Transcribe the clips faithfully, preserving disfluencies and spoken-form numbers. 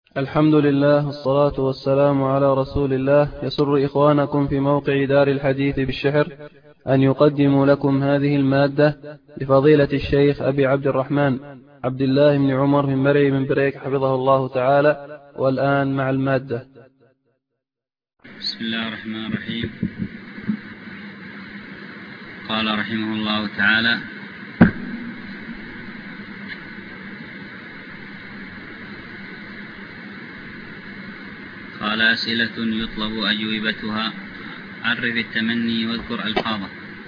الحمد لله والصلاة والسلام على رسول الله. يسر إخوانكم في موقع دار الحديث بالشحر أن يقدموا لكم هذه المادة لفضيلة الشيخ أبي عبد الرحمن عبد الله بن عمر من مرعي من بريك حفظه الله تعالى. والآن مع المادة. بسم الله الرحمن الرحيم. قال رحمه الله تعالى: قال: أسئلة يطلب أجوبتها. عرف التمني واذكر ألفاظه.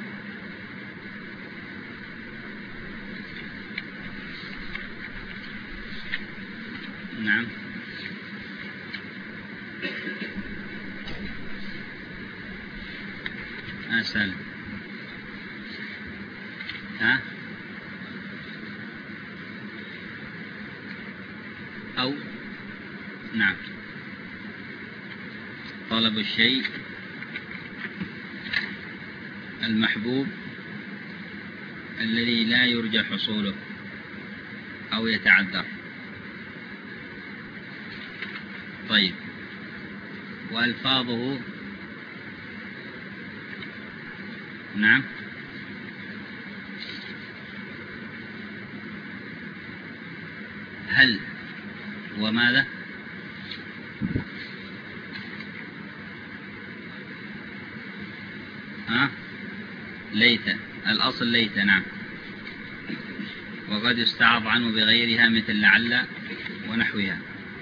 نعم. أسأل. ها أو نعم. طلب الشيء المحبوب الذي لا يرجى حصوله أو يتعذر. طيب، وألفاظه. نعم. هل وماذا؟ ها؟ ليت. الأصل ليت. نعم. وقد يستعاض عنه بغيرها مثل لعل ونحوها.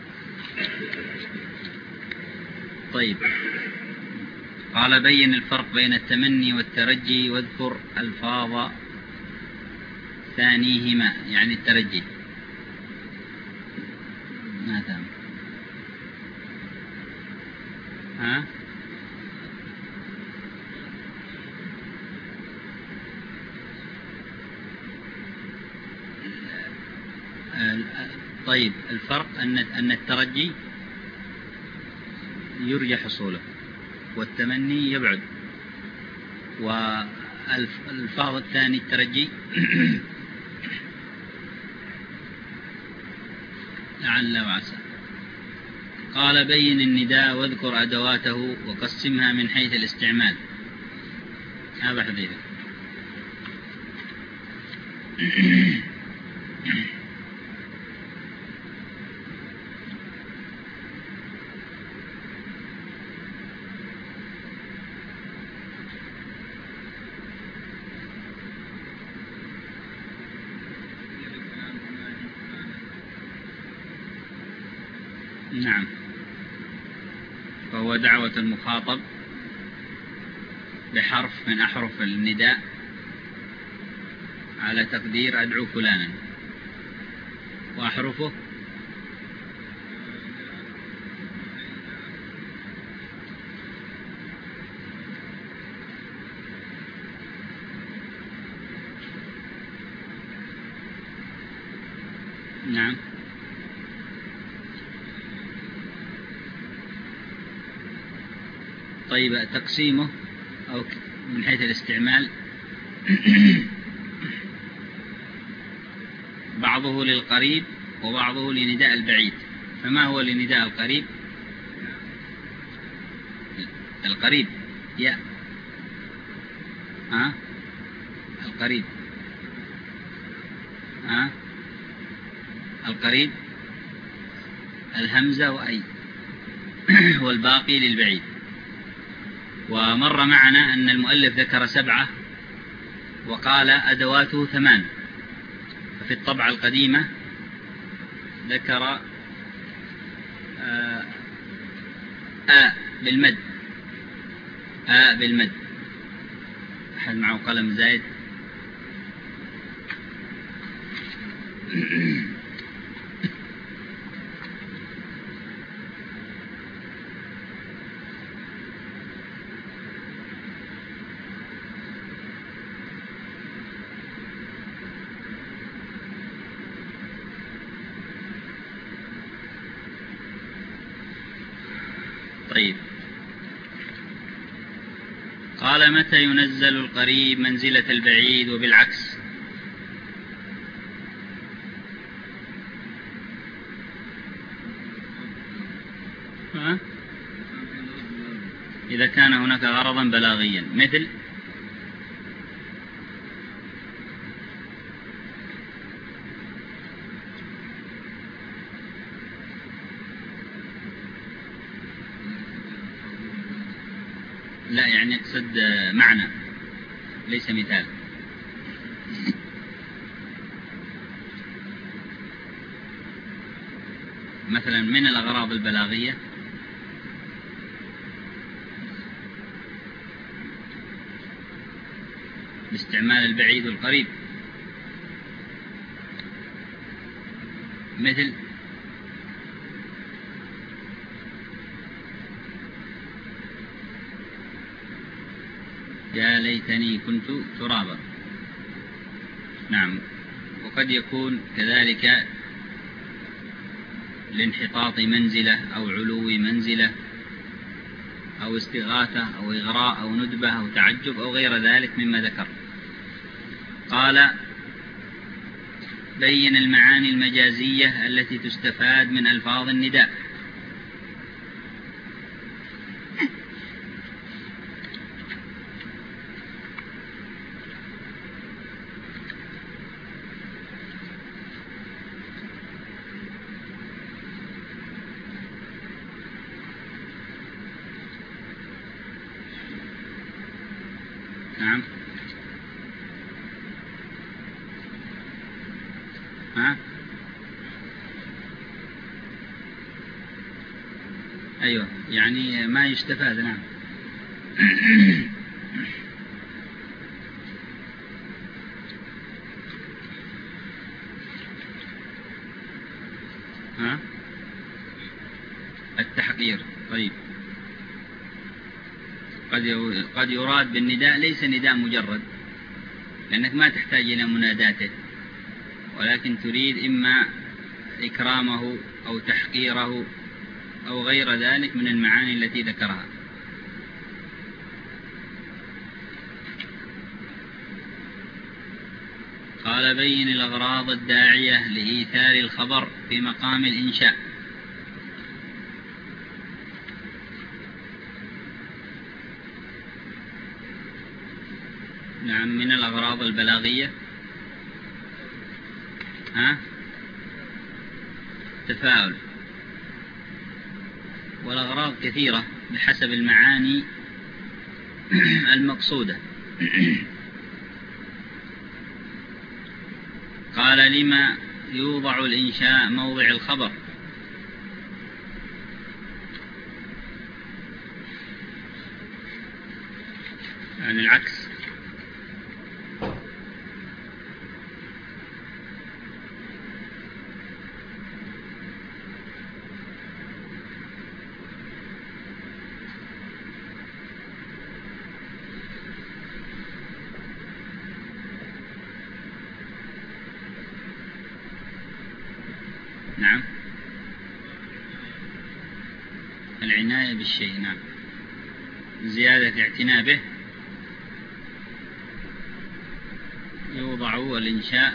طيب، قال: بين الفرق بين التمني والترجي واذكر ألفاظ ثانيهما، يعني الترجي. ما تم. ها؟ طيب، الفرق أن أن الترجي يرجى حصوله والتمني يبعد. والفاظ الثاني الترجي لعل وعسى. قال: بين النداء واذكر أدواته وقسمها من حيث الاستعمال. هذا حديث. نعم. فهو دعوة المخاطب بحرف من أحرف النداء على تقدير أدعو فلانا، وأحرفه نعم. طيب، تقسيمه أو من حيث الاستعمال بعضه للقريب وبعضه لنداء البعيد. فما هو لنداء القريب؟ القريب يا ها القريب ها القريب الهمزة وأي والباقي للبعيد. ومر معنا أن المؤلف ذكر سبعة وقال أدواته ثمان. ففي الطبعة القديمة ذكر آه آ بالمد. آ بالمد. أحد معه قلم زايد؟ طيب، قال: متى ينزل القريب منزلة البعيد وبالعكس؟ إذا كان هناك غرضا بلاغيا مثل لا، يعني يقصد معنى ليس مثال. مثلا من الأغراض البلاغية باستعمال البعيد والقريب، مثل يا ليتني كنت ترابا. نعم. وقد يكون كذلك لانحطاط منزلة أو علو منزلة أو استغاثة أو إغراء أو ندبة أو تعجب أو غير ذلك مما ذكر. قال بين المعاني المجازية التي تستفاد من ألفاظ النداء. نعم. ها؟ أيوة، يعني ما يستفاد. نعم. ها؟ التحقير. طيب، قد قد يراد بالنداء ليس نداء مجرد، لأنك ما تحتاج إلى مناداته، ولكن تريد إما إكرامه أو تحقيره أو غير ذلك من المعاني التي ذكرها. قال بين الأغراض الداعية لإيثار الخبر في مقام الإنشاء. نعم، من الأغراض البلاغية. ها؟ تفاؤل. والأغراض كثيرة بحسب المعاني المقصودة. قال لما يوضع الإنشاء موضع الخبر. يعني العكس. نعم، العناية بالشيء. نعم، زيادة اعتناء به. يوضع الإنشاء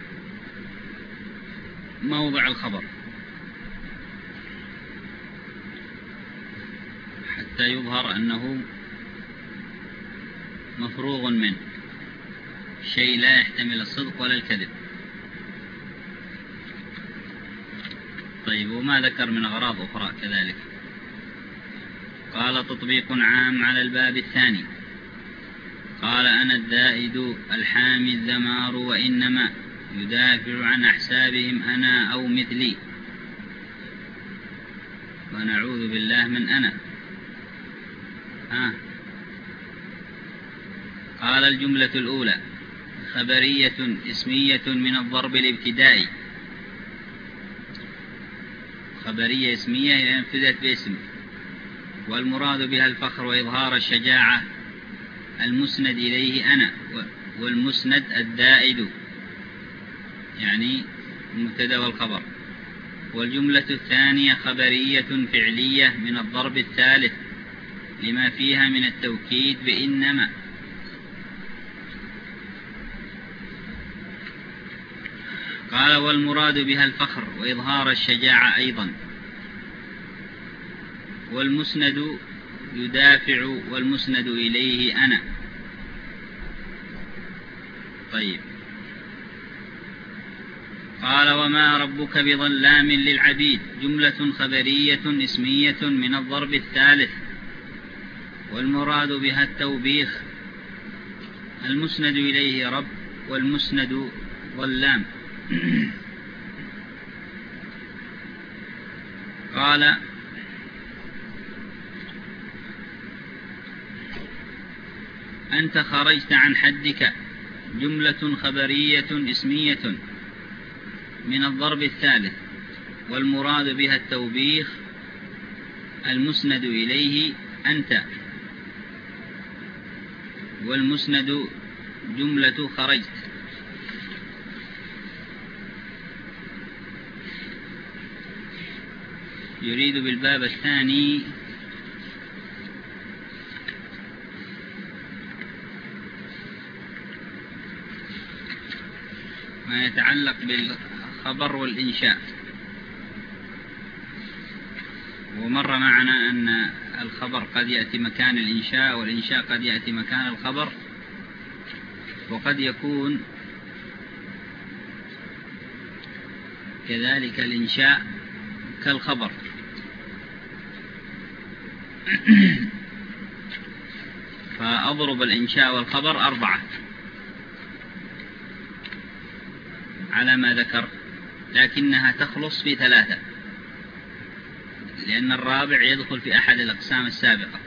موضع الخبر حتى يظهر أنه مفروغ منه، شيء لا يحتمل الصدق ولا الكذب. طيب، وما ذكر من أغراض أخرى كذلك؟ قال تطبيق عام على الباب الثاني. قال أنا الذائد الحامي الذمار وإنما يدافع عن أحسابهم أنا أو مثلي، ونعوذ بالله من أنا. آه. قال الجملة الأولى خبرية اسمية من الضرب الابتدائي. خبرية اسمية إذا انفذت باسم، والمراد بها الفخر وإظهار الشجاعة المسند إليه أنا، والمسند الدائد يعني المبتدأ والخبر. والجملة الثانية خبرية فعلية من الضرب الثالث لما فيها من التوكيد بإنما. قال والمراد بها الفخر وإظهار الشجاعة أيضا. والمسند يدافع والمسند إليه أنا. طيب، قال وما ربك بظلام للعبيد جملة خبرية اسمية من الضرب الثالث، والمراد بها التوبيخ. المسند إليه رب والمسند ظلام. قال أنت خرجت عن حدك جملة خبرية اسمية من الضرب الثالث، والمراد بها التوبيخ. المسند إليه أنت، والمسند جملة خرجت. يريد بالباب الثاني ما يتعلق بالخبر والإنشاء. ومر معنا أن الخبر قد يأتي مكان الإنشاء، والإنشاء قد يأتي مكان الخبر، وقد يكون كذلك الإنشاء كالخبر. فأضرب الإنشاء والخبر أربعة على ما ذكر، لكنها تخلص في ثلاثة، لأن الرابع يدخل في أحد الأقسام السابقة.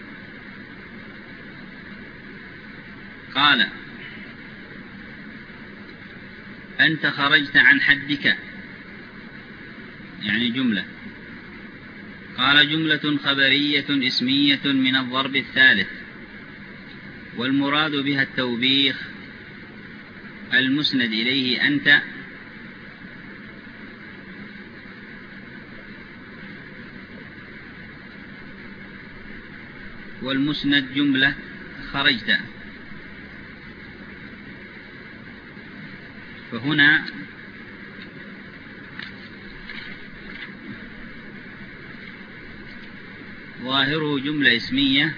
قال أنت خرجت عن حدك، يعني جملة. قال جملة خبرية اسمية من الضرب الثالث، والمراد بها التوبيخ. المسند إليه أنت، والمسند جملة خرجت. فهنا ظاهره جملة اسمية،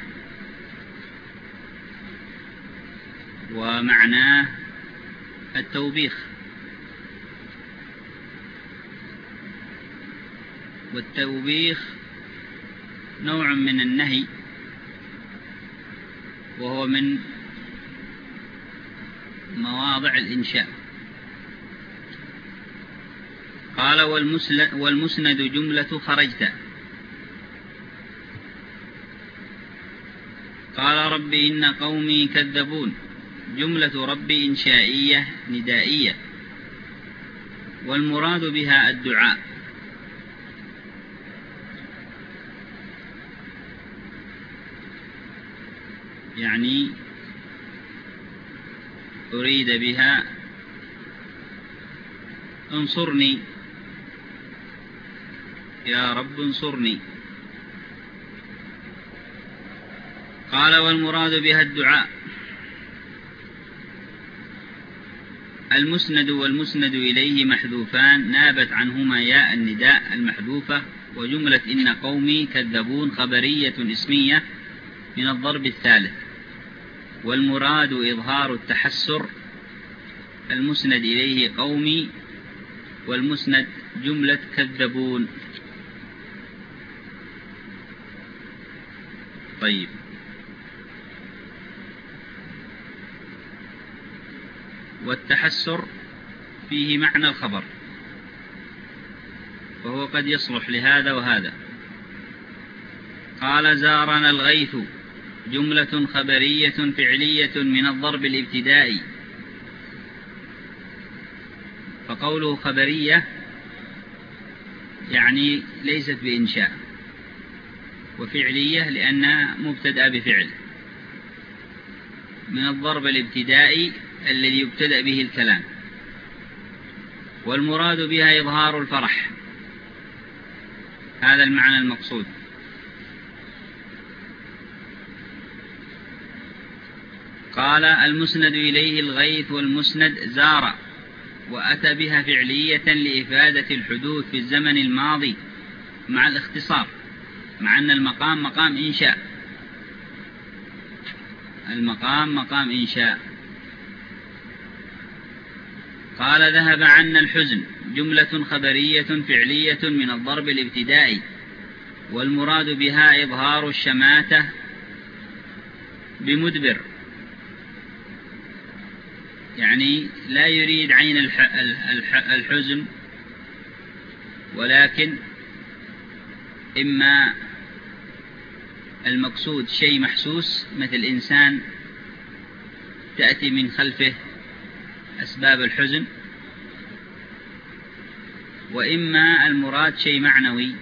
ومعناه التوبيخ. والتوبيخ نوع من النهي، وهو من مواضع الإنشاء. قال والمسند جملة خرجت. قال رب إن قومي كذبون، جملة رب إنشائية ندائية، والمراد بها الدعاء. يعني أريد بها انصرني يا رب انصرني. قال والمراد بها الدعاء. المسند والمسند إليه محذوفان، نابت عنهما ياء النداء المحذوفة. وجملة إن قومي كذبون خبرية اسمية من الضرب الثالث، والمراد إظهار التحسر. المسند إليه قومي، والمسند جملة كذبون. طيب، والتحسر فيه معنى الخبر، وهو قد يصلح لهذا وهذا. قال زارنا الغيث، جملة خبرية فعلية من الضرب الابتدائي. فقوله خبرية يعني ليست بإنشاء، وفعلية لأنها مبتدأ بفعل، من الضرب الابتدائي الذي يبتدأ به الكلام. والمراد بها إظهار الفرح، هذا المعنى المقصود. قال المسند إليه الغيث، والمسند زار، وأتى بها فعلية لإفادة الحدوث في الزمن الماضي مع الاختصار، مع أن المقام مقام إنشاء، المقام مقام إنشاء. قال ذهب عنا الحزن جملة خبرية فعلية من الضرب الابتدائي، والمراد بها إظهار الشماتة بمدبر، يعني لا يريد عين الحزن، ولكن إما المقصود شيء محسوس مثل إنسان تأتي من خلفه أسباب الحزن، وإما المراد شيء معنوي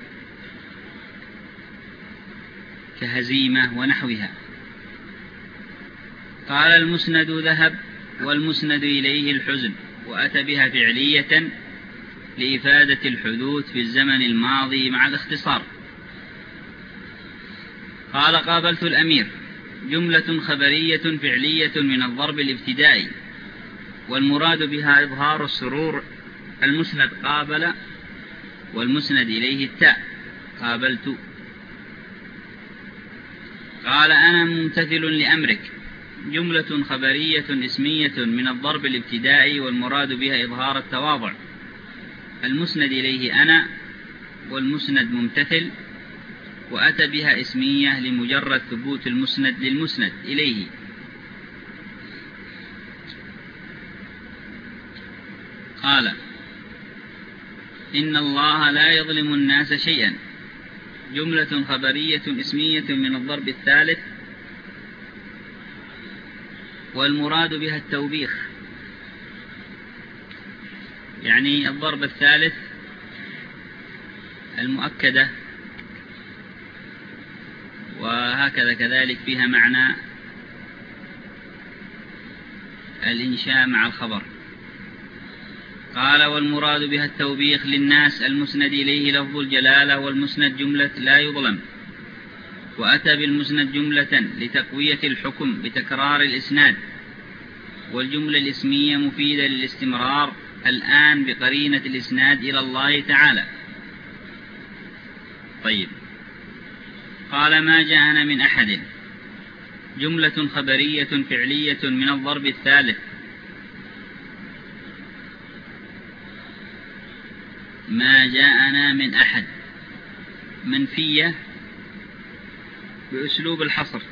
كهزيمة ونحوها. قال المسند ذهب، والمسند إليه الحزن، وأتى بها فعلية لإفادة الحدوث في الزمن الماضي مع الاختصار. قال قابلت الأمير جملة خبرية فعلية من الضرب الابتدائي، والمراد بها إظهار السرور. المسند قابل، والمسند إليه التاء، قابلت. قال أنا ممتثل لأمرك جملة خبرية اسمية من الضرب الابتدائي، والمراد بها إظهار التواضع. المسند إليه أنا، والمسند ممتثل، وأتى بها اسمية لمجرد ثبوت المسند للمسند إليه. قال إن الله لا يظلم الناس شيئا جملة خبرية اسمية من الضرب الثالث، والمراد بها التوبيخ، يعني الضرب الثالث المؤكدة، وهكذا كذلك فيها معنى الإنشاء مع الخبر. قال والمراد بها التوبيخ للناس. المسند إليه لفظ الجلالة، والمسند جملة لا يظلم، وأتى بالمسند جملة لتقوية الحكم بتكرار الإسناد، والجملة الاسمية مفيدة للاستمرار الآن بقرينة الإسناد إلى الله تعالى. طيب، قال ما جاءنا من أحد جملة خبرية فعلية من الضرب الثالث. ما جاءنا من أحد منفية بأسلوب الحصر.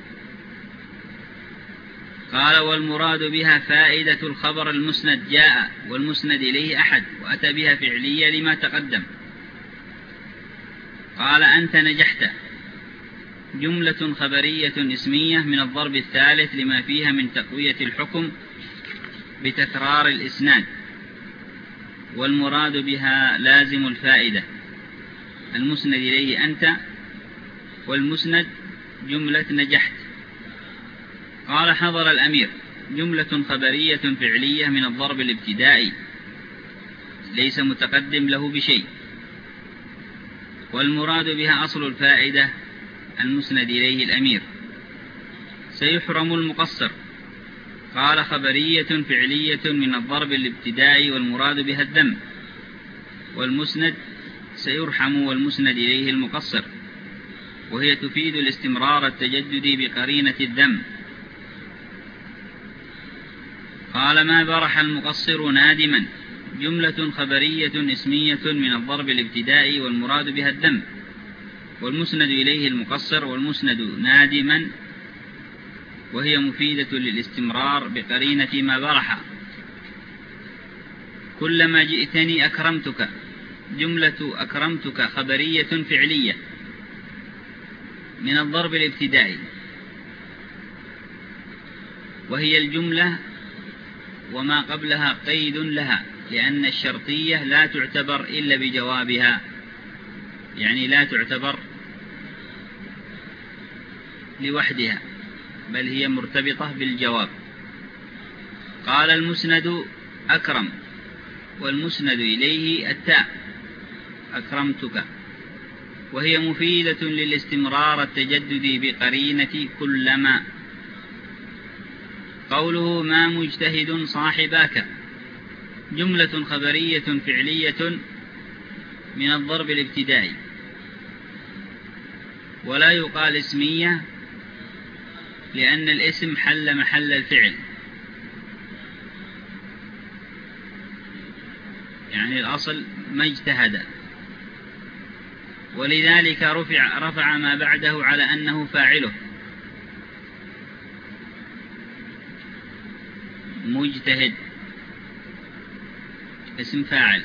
قال والمراد بها فائدة الخبر المسند جاء، والمسند إليه أحد، وأتى بها فعلية لما تقدم. قال أنت نجحت جملة خبرية اسمية من الضرب الثالث لما فيها من تقوية الحكم بتكرار الإسناد، والمراد بها لازم الفائدة. المسند إليه أنت، والمسند جملة نجحت. قال حضر الأمير جملة خبرية فعلية من الضرب الابتدائي ليس متقدم له بشيء، والمراد بها أصل الفائدة. المسند إليه الأمير. سيحرم المقصر. قال خبرية فعلية من الضرب الابتدائي، والمراد بها الذم، والمسند سيرحم، والمسند إليه المقصر، وهي تفيد الاستمرار التجددي بقرينة الذم. قال ما برح المقصر نادما جملة خبرية اسمية من الضرب الابتدائي، والمراد بها الذم، والمسند إليه المقصر، والمسند نادما، وهي مفيدة للاستمرار بقرينة ما برح. كلما جئتني أكرمتك جملة أكرمتك خبرية فعلية من الضرب الابتدائي، وهي الجملة وما قبلها قيد لها، لأن الشرطية لا تعتبر إلا بجوابها، يعني لا تعتبر لوحدها، بل هي مرتبطة بالجواب. قال المسند أكرم، والمسند إليه التاء، أكرمتك، وهي مفيدة للاستمرار التجددي بقرينة كلما. قوله ما مجتهد صاحباك جملة خبرية فعلية من الضرب الابتدائي، ولا يقال اسمية لأن الاسم حل محل الفعل، يعني الأصل ما اجتهد، ولذلك رفع, رفع ما بعده على أنه فاعله مجتهد، اسم فاعل.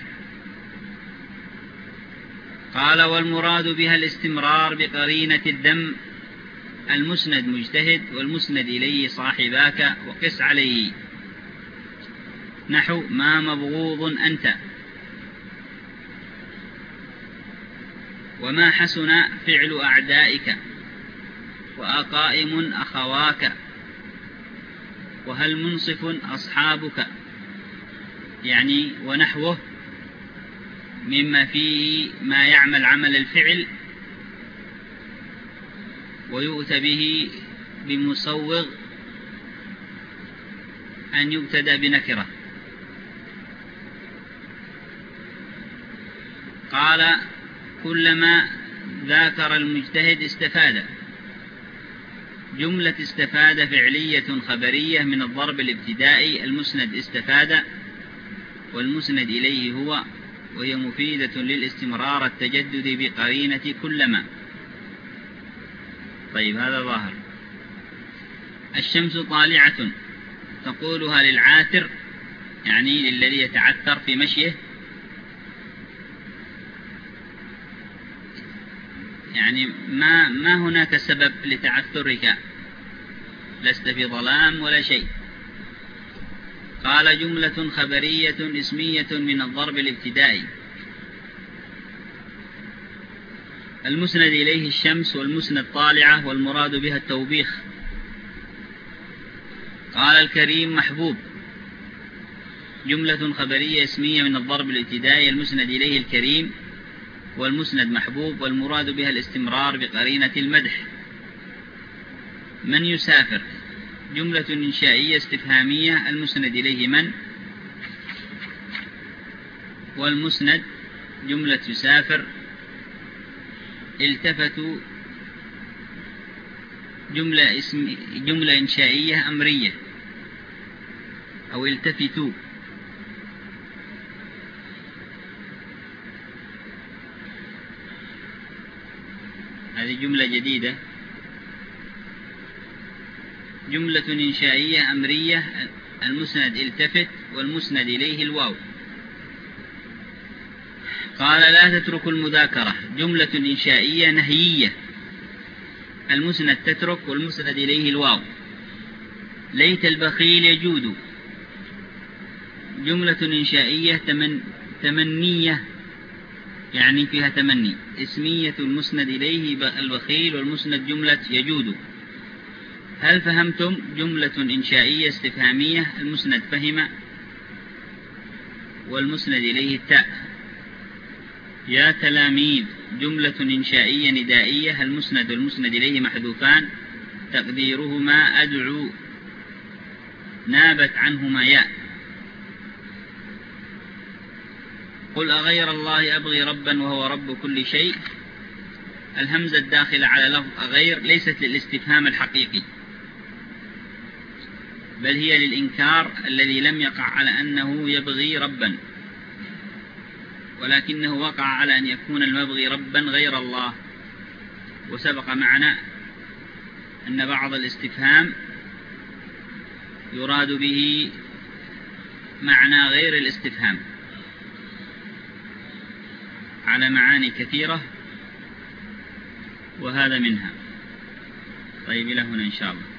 قال والمراد بها الاستمرار بقرينة الذم، المسند مجتهد والمسند إليه صاحباك وقس عليه، نحو ما مبغوض أنت، وما حسن فعل أعدائك، وأقائم أخواك، وهل منصف أصحابك، يعني ونحوه مما فيه ما يعمل عمل الفعل ويؤتى به بمسوغ أن يبتدأ بنكرة. قال كلما ذاكر المجتهد استفاد، جملة استفاد فعلية خبرية من الضرب الابتدائي، المسند استفاد والمسند إليه هو، وهي مفيدة للاستمرار التجدد بقرينة كلما. طيب هذا ظاهر. الشمس طالعة تقولها للعاثر، يعني للذي يتعثر في مشيه، يعني ما, ما هناك سبب لتعثرك، لست في ظلام ولا شيء. قال جملة خبرية اسمية من الضرب الابتدائي، المسند إليه الشمس والمسند طالعة، والمراد بها التوبيخ. قال الكريم محبوب، جملة خبرية اسمية من الضرب الابتدائي، المسند إليه الكريم والمسند محبوب، والمراد بها الاستمرار بقرينة المدح. من يسافر، جملة إنشائية استفهامية، المسند إليه من، والمسند جملة يسافر. التفتوا جملة, اسم جملة إنشائية أمرية، أو التفتوا. هذه جملة جديدة، جملة إنشائية أمرية، المسند التفت والمسند إليه الواو. قال لا تتركوا المذاكرة، جملة إنشائية نهيية، المسند تترك والمسند إليه الواو. ليت البخيل يجود، جملة إنشائية تمن تمنية، يعني فيها تمني، اسمية المسند إليه البخيل والمسند جملة يجود. هل فهمتم، جملة إنشائية استفهامية، المسند فهم والمسند إليه التاء. يا تلاميذ، جملة إنشائية ندائية، المسند والمسند إليه محذوفان، تقديرهما أدعو، نابت عنهما ياء. قل أغير الله أبغي ربا وهو رب كل شيء، الهمزة الداخلة على لفظ أغير ليست للاستفهام الحقيقي، بل هي للإنكار الذي لم يقع على أنه يبغي ربا، ولكنه وقع على أن يكون المبغي ربا غير الله. وسبق معنا أن بعض الاستفهام يراد به معنى غير الاستفهام على معاني كثيرة، وهذا منها. طيب إلى هنا إن شاء الله.